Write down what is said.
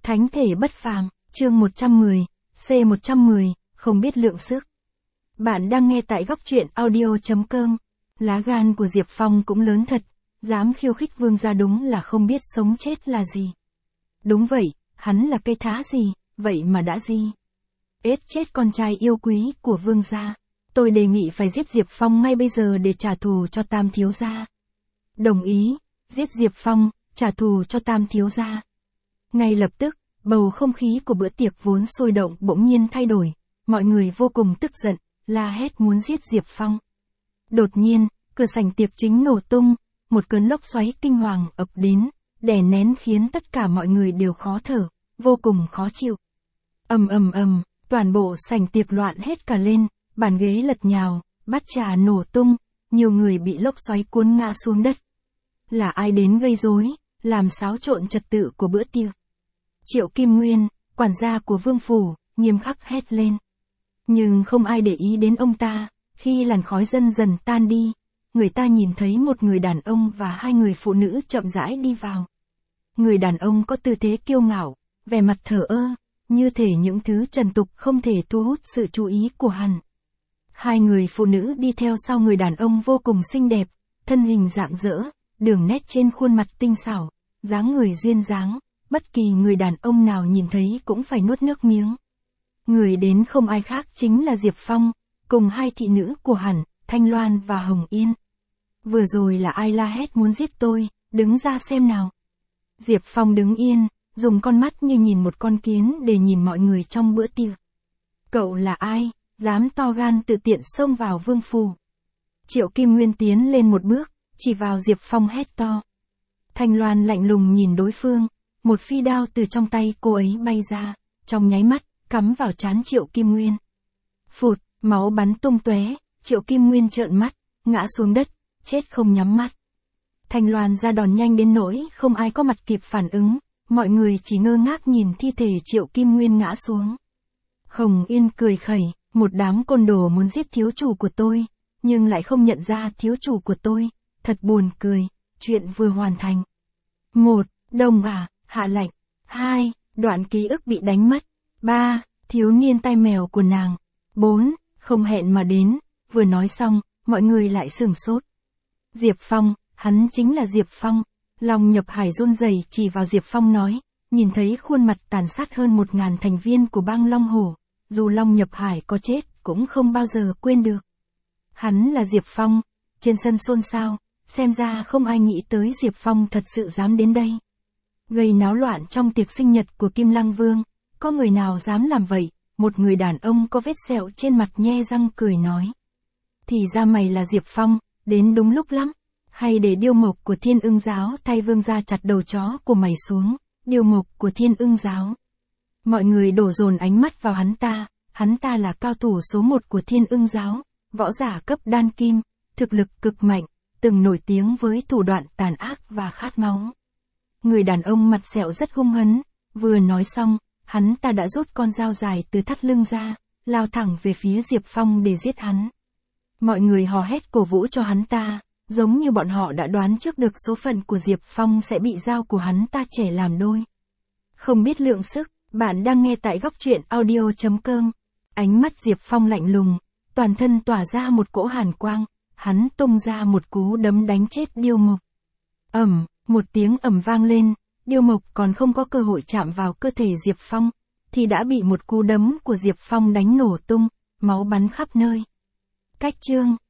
Thánh thể bất phàm, chương 110, C110, không biết lượng sức. Bạn đang nghe tại góc truyện audio.com. Lá gan của Diệp Phong cũng lớn thật, dám khiêu khích vương gia đúng là không biết sống chết là gì. Đúng vậy, hắn là cây thá gì, vậy mà đã gì? Ết chết con trai yêu quý của vương gia. Tôi đề nghị phải giết Diệp Phong ngay bây giờ để trả thù cho Tam thiếu gia. Đồng ý, giết Diệp Phong, trả thù cho Tam thiếu gia. Ngay lập tức, bầu không khí của bữa tiệc vốn sôi động bỗng nhiên thay đổi, mọi người vô cùng tức giận, la hét muốn giết Diệp Phong. Đột nhiên, cửa sảnh tiệc chính nổ tung, một cơn lốc xoáy kinh hoàng ập đến, đè nén khiến tất cả mọi người đều khó thở, vô cùng khó chịu. Ầm ầm ầm, toàn bộ sảnh tiệc loạn hết cả lên, bàn ghế lật nhào, bát trà nổ tung, nhiều người bị lốc xoáy cuốn ngã xuống đất. Là ai đến gây rối, làm xáo trộn trật tự của bữa tiệc? Triệu Kim Nguyên, quản gia của vương phủ, nghiêm khắc hét lên. Nhưng không ai để ý đến ông ta, khi làn khói dần dần tan đi, người ta nhìn thấy một người đàn ông và hai người phụ nữ chậm rãi đi vào. Người đàn ông có tư thế kiêu ngạo, vẻ mặt thờ ơ, như thể những thứ trần tục không thể thu hút sự chú ý của hắn. Hai người phụ nữ đi theo sau người đàn ông vô cùng xinh đẹp, thân hình rạng rỡ, đường nét trên khuôn mặt tinh xảo, dáng người duyên dáng, bất kỳ người đàn ông nào nhìn thấy cũng phải nuốt nước miếng. Người đến không ai khác chính là Diệp Phong, cùng hai thị nữ của hắn, Thanh Loan và Hồng Yên. Vừa rồi là ai la hét muốn giết tôi, đứng ra xem nào. Diệp Phong đứng yên, dùng con mắt như nhìn một con kiến để nhìn mọi người trong bữa tiệc. Cậu là ai, dám to gan tự tiện xông vào vương phủ? Triệu Kim Nguyên tiến lên một bước, chỉ vào Diệp Phong hét to. Thanh Loan lạnh lùng nhìn đối phương, một phi đao từ trong tay cô ấy bay ra, trong nháy mắt, cắm vào trán Triệu Kim Nguyên. Phụt, máu bắn tung tóe, Triệu Kim Nguyên trợn mắt, ngã xuống đất, chết không nhắm mắt. Thanh Loan ra đòn nhanh đến nỗi không ai có mặt kịp phản ứng, mọi người chỉ ngơ ngác nhìn thi thể Triệu Kim Nguyên ngã xuống. Hồng Yên cười khẩy, một đám côn đồ muốn giết thiếu chủ của tôi, nhưng lại không nhận ra thiếu chủ của tôi, thật buồn cười, chuyện vừa hoàn thành. 1. Đồng hạ lệnh. 2. Đoạn ký ức bị đánh mất. 3. Thiếu niên tai mèo của nàng. 4. Không hẹn mà đến. Vừa nói xong, mọi người lại sửng sốt. Diệp Phong, hắn chính là Diệp Phong. Long Nhập Hải run rẩy chỉ vào Diệp Phong nói, nhìn thấy khuôn mặt tàn sát hơn 1000 thành viên của bang Long Hổ, dù Long Nhập Hải có chết cũng không bao giờ quên được. Hắn là Diệp Phong. Trên sân xôn xao, xem ra không ai nghĩ tới Diệp Phong thật sự dám đến đây. Gây náo loạn trong tiệc sinh nhật của Kim Lăng Vương, có người nào dám làm vậy? Một người đàn ông có vết sẹo trên mặt nhe răng cười nói. Thì ra mày là Diệp Phong, đến đúng lúc lắm. Hay để điêu mộc của Thiên Ưng Giáo thay vương gia chặt đầu chó của mày xuống, điêu mộc của Thiên Ưng Giáo. Mọi người đổ dồn ánh mắt vào hắn ta là cao thủ số 1 của Thiên Ưng Giáo, võ giả cấp đan kim, thực lực cực mạnh, từng nổi tiếng với thủ đoạn tàn ác và khát máu. Người đàn ông mặt sẹo rất hung hấn, vừa nói xong, hắn ta đã rút con dao dài từ thắt lưng ra, lao thẳng về phía Diệp Phong để giết hắn. Mọi người hò hét cổ vũ cho hắn ta, giống như bọn họ đã đoán trước được số phận của Diệp Phong sẽ bị dao của hắn ta chẻ làm đôi. Không biết lượng sức, bạn đang nghe tại góc truyện audio.com. Ánh mắt Diệp Phong lạnh lùng, toàn thân tỏa ra một cỗ hàn quang, hắn tung ra một cú đấm đánh chết điêu mộc. Một tiếng ầm vang lên, điêu mộc còn không có cơ hội chạm vào cơ thể Diệp Phong, thì đã bị một cú đấm của Diệp Phong đánh nổ tung, máu bắn khắp nơi. Cách chương